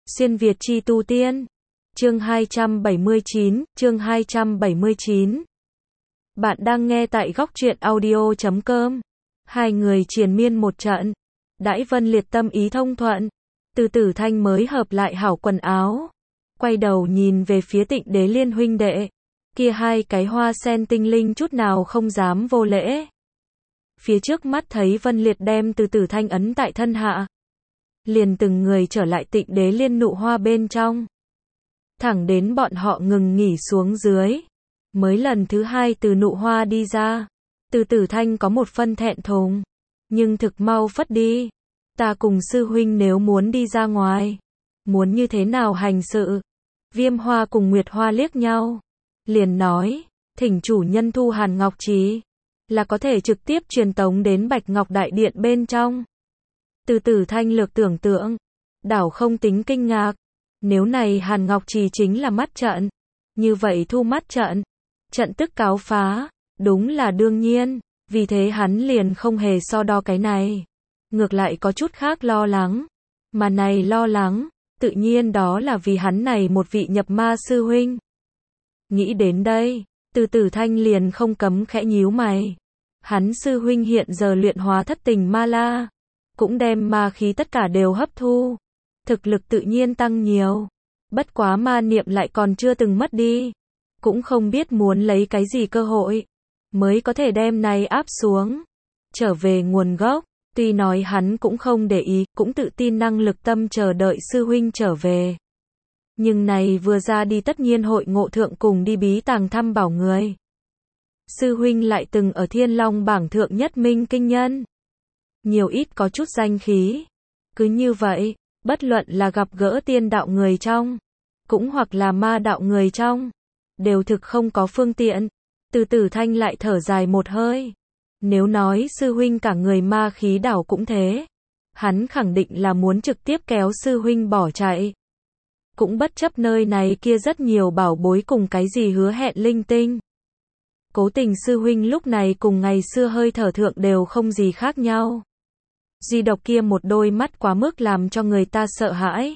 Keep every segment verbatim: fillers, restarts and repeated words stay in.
Xuyên Việt chi tu tiên. Chương hai trăm bảy mươi chín, chương hai trăm bảy mươi chín. Bạn đang nghe tại góc truyện audio chấm com. Hai người triền miên một trận. Đãi Vân Liệt tâm ý thông thuận. Từ Tử Thanh mới hợp lại hảo quần áo. Quay đầu nhìn về phía Tịnh Đế Liên huynh đệ. Kia hai cái hoa sen tinh linh chút nào không dám vô lễ. Phía trước mắt thấy Vân Liệt đem Từ Tử Thanh ấn tại thân hạ. Liền từng người trở lại Tịnh Đế Liên nụ hoa bên trong. Thẳng đến bọn họ ngừng nghỉ xuống dưới. Mới lần thứ hai từ nụ hoa đi ra. Từ Tử Thanh có một phân thẹn thùng. Nhưng thực mau phất đi. Ta cùng sư huynh nếu muốn đi ra ngoài. Muốn như thế nào hành sự? Viêm Hoa cùng Nguyệt Hoa liếc nhau. Liền nói, thỉnh chủ nhân thu Hàn Ngọc Trì. Là có thể trực tiếp truyền tống đến Bạch Ngọc Đại Điện bên trong. Từ Tử Thanh lược tưởng tượng. Đảo không tính kinh ngạc. Nếu này Hàn Ngọc Trì chính là mắt trận. Như vậy thu mắt trận. Trận tức cáo phá. Đúng là đương nhiên. Vì thế hắn liền không hề so đo cái này. Ngược lại có chút khác lo lắng. Mà này lo lắng. Tự nhiên đó là vì hắn này một vị nhập ma sư huynh. Nghĩ đến đây. Từ Tử Thanh liền không cấm khẽ nhíu mày. Hắn sư huynh hiện giờ luyện hóa thất tình ma la. Cũng đem ma khí tất cả đều hấp thu. Thực lực tự nhiên tăng nhiều. Bất quá ma niệm lại còn chưa từng mất đi. Cũng không biết muốn lấy cái gì cơ hội. Mới có thể đem này áp xuống. Trở về nguồn gốc. Tuy nói hắn cũng không để ý. Cũng tự tin năng lực tâm chờ đợi sư huynh trở về. Nhưng này vừa ra đi tất nhiên hội ngộ thượng cùng đi bí tàng thăm bảo người. Sư huynh lại từng ở Thiên Long bảng thượng nhất minh kinh nhân. Nhiều ít có chút danh khí. Cứ như vậy, bất luận là gặp gỡ tiên đạo người trong, cũng hoặc là ma đạo người trong, đều thực không có phương tiện. Từ Tử Thanh lại thở dài một hơi. Nếu nói sư huynh cả người ma khí đảo cũng thế. Hắn khẳng định là muốn trực tiếp kéo sư huynh bỏ chạy. Cũng bất chấp nơi này kia rất nhiều bảo bối cùng cái gì hứa hẹn linh tinh. Cố tình sư huynh lúc này cùng ngày xưa hơi thở thượng đều không gì khác nhau. Duy độc kia một đôi mắt quá mức làm cho người ta sợ hãi.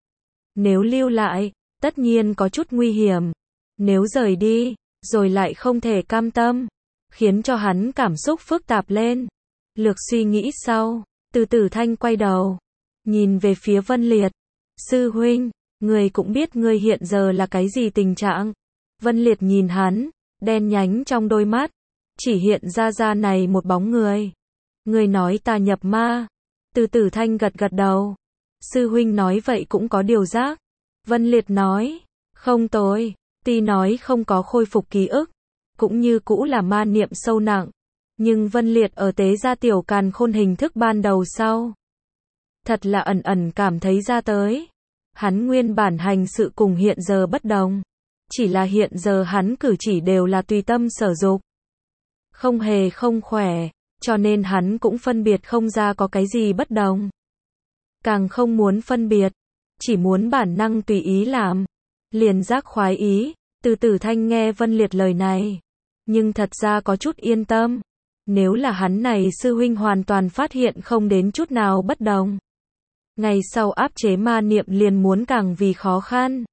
Nếu lưu lại, tất nhiên có chút nguy hiểm. Nếu rời đi, rồi lại không thể cam tâm. Khiến cho hắn cảm xúc phức tạp lên. Lược suy nghĩ sau, Từ Tử Thanh quay đầu. Nhìn về phía Vân Liệt. Sư huynh, người cũng biết ngươi hiện giờ là cái gì tình trạng. Vân Liệt nhìn hắn, đen nhánh trong đôi mắt. Chỉ hiện ra ra này một bóng người. Người nói ta nhập ma. Từ Tử Thanh gật gật đầu. Sư huynh nói vậy cũng có điều giác. Vân Liệt nói. Không tồi. Tuy nói không có khôi phục ký ức. Cũng như cũ là ma niệm sâu nặng. Nhưng Vân Liệt ở tế gia tiểu càn khôn hình thức ban đầu sau. Thật là ẩn ẩn cảm thấy ra tới. Hắn nguyên bản hành sự cùng hiện giờ bất đồng. Chỉ là hiện giờ hắn cử chỉ đều là tùy tâm sở dục. Không hề không khỏe. Cho nên hắn cũng phân biệt không ra có cái gì bất đồng. Càng không muốn phân biệt. Chỉ muốn bản năng tùy ý làm. Liền giác khoái ý. Từ Tử Thanh nghe Vân Liệt lời này. Nhưng thật ra có chút yên tâm. Nếu là hắn này sư huynh hoàn toàn phát hiện không đến chút nào bất đồng. Ngày sau áp chế ma niệm liền muốn càng vì khó khăn.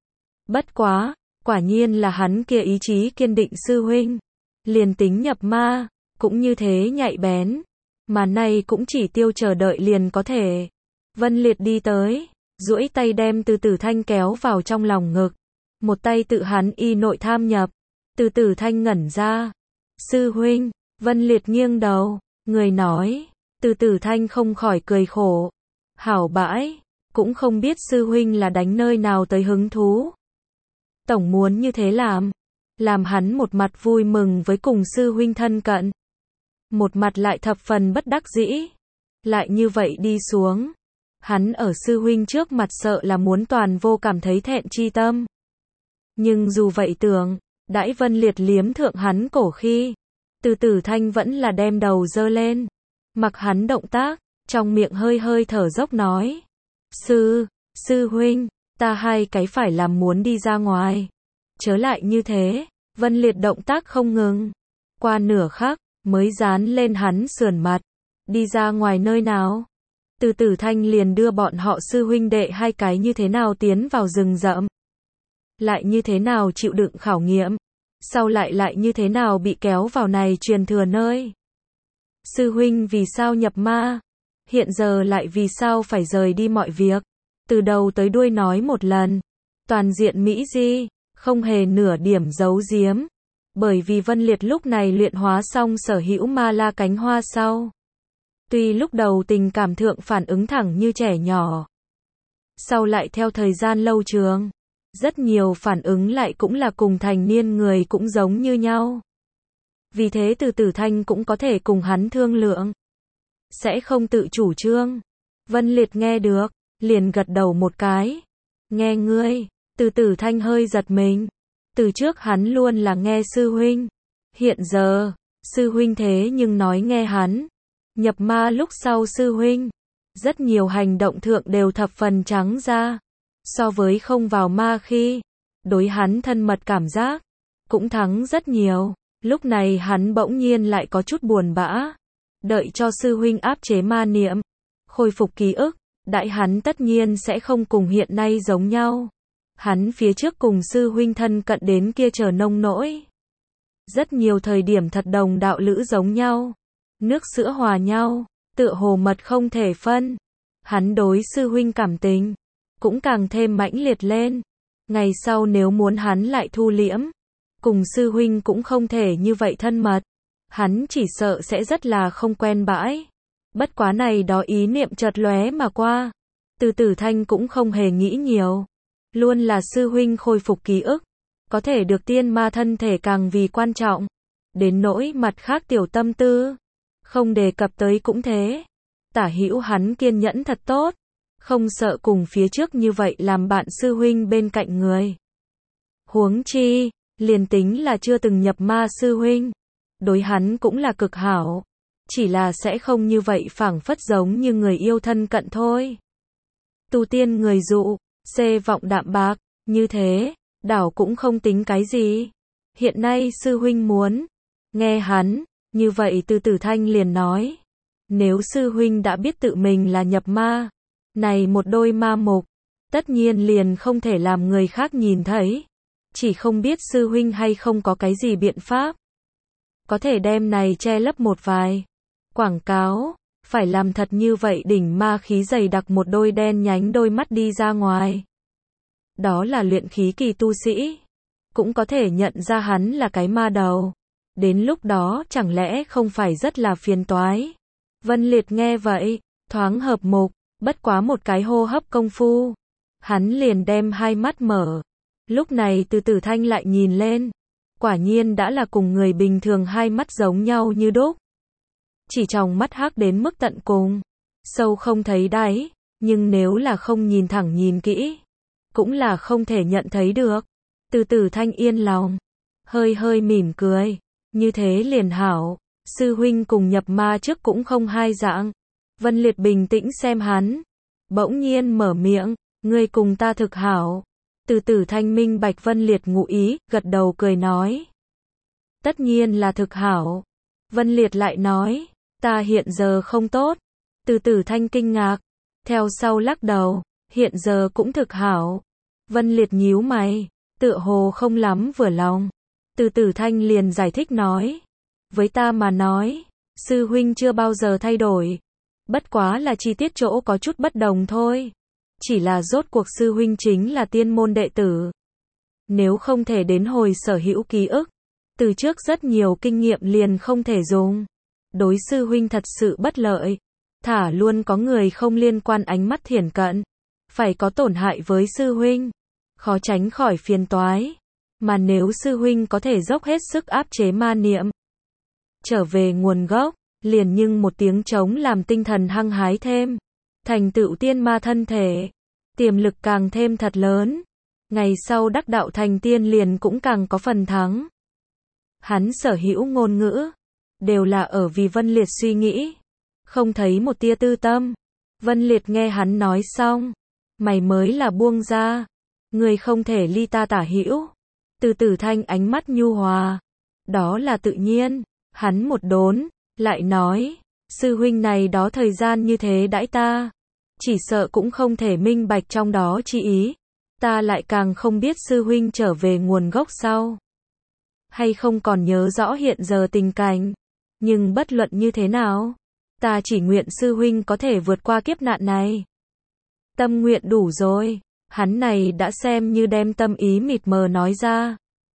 Bất quá. Quả nhiên là hắn kia ý chí kiên định sư huynh. Liền tính nhập ma. Cũng như thế nhạy bén. Mà nay cũng chỉ tiêu chờ đợi liền có thể. Vân Liệt đi tới. Duỗi tay đem Từ Tử Thanh kéo vào trong lòng ngực. Một tay tự hắn y nội tham nhập. Từ Tử Thanh ngẩn ra. Sư huynh. Vân Liệt nghiêng đầu. Người nói. Từ Tử Thanh không khỏi cười khổ. Hảo bãi. Cũng không biết sư huynh là đánh nơi nào tới hứng thú. Tổng muốn như thế làm. Làm hắn một mặt vui mừng với cùng sư huynh thân cận. Một mặt lại thập phần bất đắc dĩ. Lại như vậy đi xuống. Hắn ở sư huynh trước mặt sợ là muốn toàn vô cảm thấy thẹn chi tâm. Nhưng dù vậy tưởng, đãi Vân Liệt liếm thượng hắn cổ khi. Từ Tử Thanh vẫn là đem đầu dơ lên. Mặc hắn động tác, trong miệng hơi hơi thở dốc nói. Sư, sư huynh, ta hai cái phải làm muốn đi ra ngoài. Chớ lại như thế, Vân Liệt động tác không ngừng. Qua nửa khắc. Mới dán lên hắn sườn mặt. Đi ra ngoài nơi nào? Từ Tử Thanh liền đưa bọn họ sư huynh đệ hai cái như thế nào tiến vào rừng rậm, lại như thế nào chịu đựng khảo nghiệm, sau lại lại như thế nào bị kéo vào này truyền thừa nơi. Sư huynh vì sao nhập ma, hiện giờ lại vì sao phải rời đi mọi việc, từ đầu tới đuôi nói một lần, toàn diện mỹ di, không hề nửa điểm giấu giếm. Bởi vì Vân Liệt lúc này luyện hóa xong sở hữu ma la cánh hoa sau, tuy lúc đầu tình cảm thượng phản ứng thẳng như trẻ nhỏ, sau lại theo thời gian lâu trường, rất nhiều phản ứng lại cũng là cùng thành niên người cũng giống như nhau. Vì thế Từ Tử Thanh cũng có thể cùng hắn thương lượng, sẽ không tự chủ trương. Vân Liệt nghe được, liền gật đầu một cái. Nghe ngươi, Từ Tử Thanh hơi giật mình. Từ trước hắn luôn là nghe sư huynh, hiện giờ, sư huynh thế nhưng nói nghe hắn. Nhập ma lúc sau sư huynh, rất nhiều hành động thượng đều thập phần trắng ra. So với không vào ma khi, đối hắn thân mật cảm giác, cũng thắng rất nhiều. Lúc này hắn bỗng nhiên lại có chút buồn bã. Đợi cho sư huynh áp chế ma niệm, khôi phục ký ức, đại hắn tất nhiên sẽ không cùng hiện nay giống nhau. Hắn phía trước cùng sư huynh thân cận đến kia chờ nông nỗi. Rất nhiều thời điểm thật đồng đạo lữ giống nhau. Nước sữa hòa nhau, tựa hồ mật không thể phân. Hắn đối sư huynh cảm tình, cũng càng thêm mãnh liệt lên. Ngày sau nếu muốn hắn lại thu liễm, cùng sư huynh cũng không thể như vậy thân mật. Hắn chỉ sợ sẽ rất là không quen bãi. Bất quá này đó ý niệm chợt lóe mà qua. Từ Tử Thanh cũng không hề nghĩ nhiều. Luôn là sư huynh khôi phục ký ức, có thể được tiên ma thân thể càng vì quan trọng. Đến nỗi mặt khác tiểu tâm tư, không đề cập tới cũng thế. Tả hữu hắn kiên nhẫn thật tốt, không sợ cùng phía trước như vậy làm bạn sư huynh bên cạnh người. Huống chi, liền tính là chưa từng nhập ma sư huynh, đối hắn cũng là cực hảo, chỉ là sẽ không như vậy phảng phất giống như người yêu thân cận thôi. Tu tiên người dụ, xê vọng đạm bạc, như thế, đảo cũng không tính cái gì. Hiện nay sư huynh muốn nghe hắn, như vậy Từ Tử Thanh liền nói, nếu sư huynh đã biết tự mình là nhập ma, này một đôi ma mục, tất nhiên liền không thể làm người khác nhìn thấy. Chỉ không biết sư huynh hay không có cái gì biện pháp, có thể đem này che lấp một vài quảng cáo, phải làm thật như vậy đỉnh ma khí dày đặc một đôi đen nhánh đôi mắt đi ra ngoài. Đó là luyện khí kỳ tu sĩ, cũng có thể nhận ra hắn là cái ma đầu. Đến lúc đó chẳng lẽ không phải rất là phiền toái. Vân Liệt nghe vậy, thoáng hợp mục, bất quá một cái hô hấp công phu, hắn liền đem hai mắt mở. Lúc này Từ Tử Thanh lại nhìn lên, quả nhiên đã là cùng người bình thường hai mắt giống nhau như đúc. Chỉ trong mắt hắc đến mức tận cùng, sâu không thấy đáy, nhưng nếu là không nhìn thẳng nhìn kỹ, cũng là không thể nhận thấy được. Từ Tử Thanh yên lòng, hơi hơi mỉm cười, như thế liền hảo, sư huynh cùng nhập ma trước cũng không hai dạng. Vân Liệt bình tĩnh xem hắn, bỗng nhiên mở miệng, ngươi cùng ta thực hảo. Từ Tử Thanh minh bạch Vân Liệt ngụ ý, gật đầu cười nói, tất nhiên là thực hảo. Vân Liệt lại nói, ta hiện giờ không tốt. Từ Tử Thanh kinh ngạc, theo sau lắc đầu, hiện giờ cũng thực hảo. Vân Liệt nhíu mày, tựa hồ không lắm vừa lòng. Từ Tử Thanh liền giải thích nói, với ta mà nói, sư huynh chưa bao giờ thay đổi, bất quá là chi tiết chỗ có chút bất đồng thôi. Chỉ là rốt cuộc sư huynh chính là tiên môn đệ tử, nếu không thể đến hồi sở hữu ký ức, từ trước rất nhiều kinh nghiệm liền không thể dùng. Đối sư huynh thật sự bất lợi, thả luôn có người không liên quan ánh mắt thiển cận, phải có tổn hại với sư huynh, khó tránh khỏi phiền toái. Mà nếu sư huynh có thể dốc hết sức áp chế ma niệm, trở về nguồn gốc, liền nhưng một tiếng trống làm tinh thần hăng hái thêm, thành tựu tiên ma thân thể, tiềm lực càng thêm thật lớn. Ngày sau đắc đạo thành tiên liền cũng càng có phần thắng. Hắn sở hữu ngôn ngữ, đều là ở vì Vân Liệt suy nghĩ, không thấy một tia tư tâm. Vân Liệt nghe hắn nói xong, mày mới là buông ra, người không thể ly ta tả hữu. Từ Tử Thanh ánh mắt nhu hòa, đó là tự nhiên. Hắn một đốn, lại nói, Sư huynh này đó thời gian như thế đãi ta, chỉ sợ cũng không thể minh bạch trong đó chi ý. Ta lại càng không biết sư huynh trở về nguồn gốc sau, hay không còn nhớ rõ hiện giờ tình cảnh. Nhưng bất luận như thế nào, ta chỉ nguyện sư huynh có thể vượt qua kiếp nạn này. Tâm nguyện đủ rồi, hắn này đã xem như đem tâm ý mịt mờ nói ra.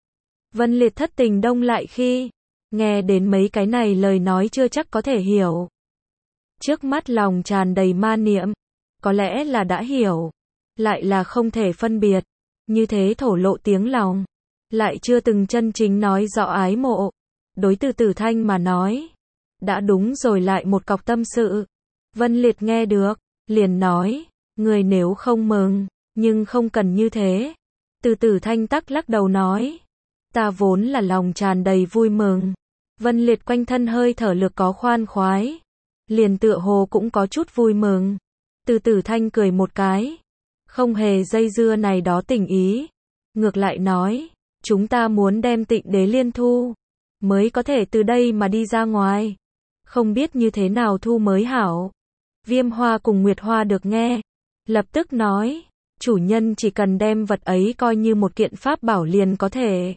Vân Liệt thất tình đông lại khi nghe đến mấy cái này lời nói chưa chắc có thể hiểu. Trước mắt lòng tràn đầy ma niệm, có lẽ là đã hiểu, lại là không thể phân biệt, như thế thổ lộ tiếng lòng, lại chưa từng chân chính nói rõ ái mộ. Đối từ Tử Thanh mà nói, đã đúng rồi lại một cọc tâm sự. Vân Liệt nghe được, liền nói, người nếu không mừng, nhưng không cần như thế. Từ Tử Thanh tắc lắc đầu nói, ta vốn là lòng tràn đầy vui mừng. Vân Liệt quanh thân hơi thở lực có khoan khoái, liền tựa hồ cũng có chút vui mừng. Từ Tử Thanh cười một cái, không hề dây dưa này đó tình ý, ngược lại nói, chúng ta muốn đem Tịnh Đế Liên thu, mới có thể từ đây mà đi ra ngoài. Không biết như thế nào thu mới hảo. Viêm Hoa cùng Nguyệt Hoa được nghe, lập tức nói, chủ nhân chỉ cần đem vật ấy coi như một kiện pháp bảo liền có thể.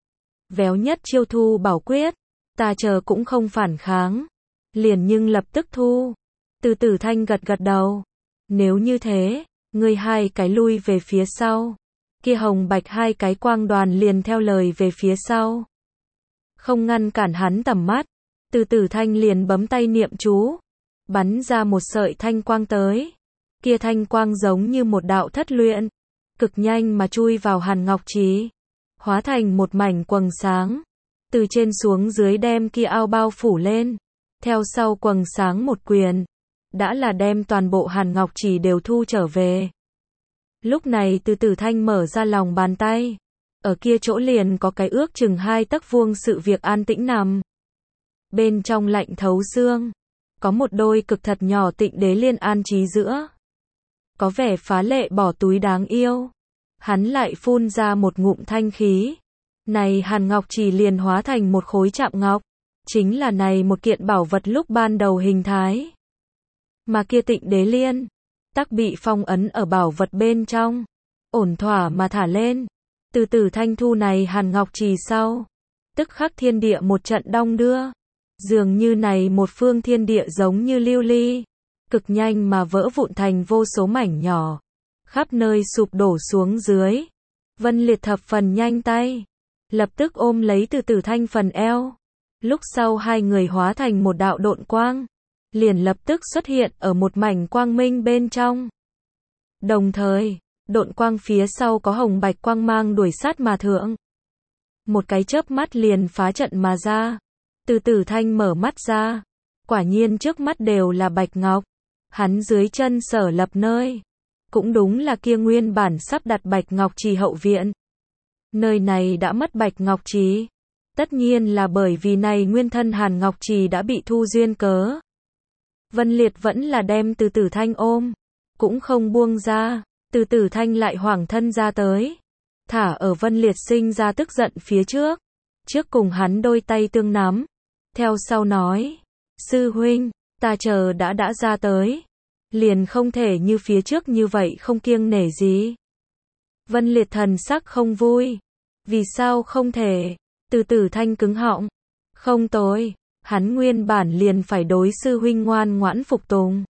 Véo nhất chiêu thu bảo quyết, ta chờ cũng không phản kháng, liền nhưng lập tức thu. Từ Tử Thanh gật gật đầu, nếu như thế, ngươi hai cái lui về phía sau, kia hồng bạch hai cái quang đoàn liền theo lời về phía sau, không ngăn cản hắn tầm mắt. Từ Tử Thanh liền bấm tay niệm chú, bắn ra một sợi thanh quang tới. Kia thanh quang giống như một đạo thất luyện, cực nhanh mà chui vào Hàn Ngọc Trì, hóa thành một mảnh quầng sáng, từ trên xuống dưới đem kia ao bao phủ lên. Theo sau quầng sáng một quyền, đã là đem toàn bộ Hàn Ngọc Trì đều thu trở về. Lúc này Từ Tử Thanh mở ra lòng bàn tay, ở kia chỗ liền có cái ước chừng hai tấc vuông sự việc an tĩnh nằm. Bên trong lạnh thấu xương, có một đôi cực thật nhỏ Tịnh Đế Liên an trí giữa, có vẻ phá lệ bỏ túi đáng yêu. Hắn lại phun ra một ngụm thanh khí, này Hàn Ngọc Trì liền hóa thành một khối chạm ngọc, chính là này một kiện bảo vật lúc ban đầu hình thái. Mà kia Tịnh Đế Liên tắc bị phong ấn ở bảo vật bên trong, ổn thỏa mà thả lên. Từ Tử Thanh thu này Hàn Ngọc Trì sau, tức khắc thiên địa một trận đong đưa, dường như này một phương thiên địa giống như lưu ly, cực nhanh mà vỡ vụn thành vô số mảnh nhỏ, khắp nơi sụp đổ xuống dưới. Vân Liệt thập phần nhanh tay, lập tức ôm lấy Từ Tử Thanh phần eo, lúc sau hai người hóa thành một đạo độn quang, liền lập tức xuất hiện ở một mảnh quang minh bên trong. Đồng thời, độn quang phía sau có hồng bạch quang mang đuổi sát mà thượng. Một cái chớp mắt liền phá trận mà ra. Từ Tử Thanh mở mắt ra, quả nhiên trước mắt đều là bạch ngọc. Hắn dưới chân sở lập nơi, cũng đúng là kia nguyên bản sắp đặt Bạch Ngọc Trì hậu viện. Nơi này đã mất Bạch Ngọc Trì, tất nhiên là bởi vì này nguyên thân Hàn Ngọc Trì đã bị thu duyên cớ. Vân Liệt vẫn là đem Từ Tử Thanh ôm, cũng không buông ra. Từ Tử Thanh lại hoảng thân ra tới, thả ở Vân Liệt sinh ra tức giận phía trước, trước cùng hắn đôi tay tương nắm, theo sau nói, sư huynh, ta chờ đã đã ra tới, liền không thể như phía trước như vậy không kiêng nể gì. Vân Liệt thần sắc không vui, vì sao không thể? Từ Tử Thanh cứng họng, không tối, hắn nguyên bản liền phải đối sư huynh ngoan ngoãn phục tùng,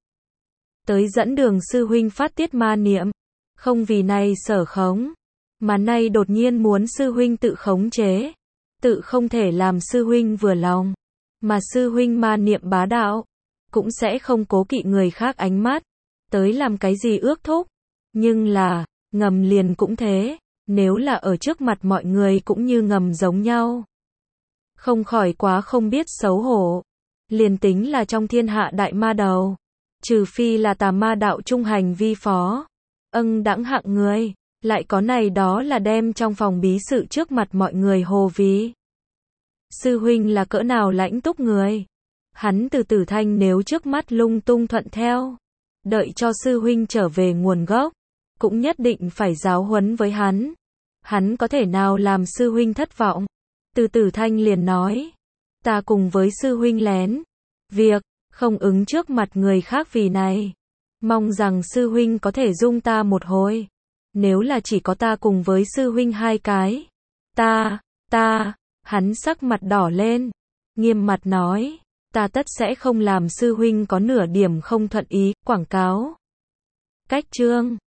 tới dẫn đường sư huynh phát tiết ma niệm, không vì này sở khống, mà nay đột nhiên muốn sư huynh tự khống chế, tự không thể làm sư huynh vừa lòng, mà sư huynh ma niệm bá đạo, cũng sẽ không cố kỵ người khác ánh mắt, tới làm cái gì ước thúc. Nhưng là, ngầm liền cũng thế, nếu là ở trước mặt mọi người cũng như ngầm giống nhau. Không khỏi quá không biết xấu hổ. Liền tính là trong thiên hạ đại ma đầu, trừ phi là tà ma đạo trung hành vi phó, âng đãng hạng người, lại có này đó là đem trong phòng bí sự trước mặt mọi người hồ ví. Sư huynh là cỡ nào lãnh túc người. Hắn Từ Tử Thanh nếu trước mắt lung tung thuận theo, đợi cho sư huynh trở về nguồn gốc, cũng nhất định phải giáo huấn với hắn. Hắn có thể nào làm sư huynh thất vọng? Từ Tử Thanh liền nói, ta cùng với sư huynh lén việc, không ứng trước mặt người khác vì này. Mong rằng sư huynh có thể dung ta một hồi. Nếu là chỉ có ta cùng với sư huynh hai cái. Ta, ta, hắn sắc mặt đỏ lên, nghiêm mặt nói, ta tất sẽ không làm sư huynh có nửa điểm không thuận ý, quảng cáo. Cách chương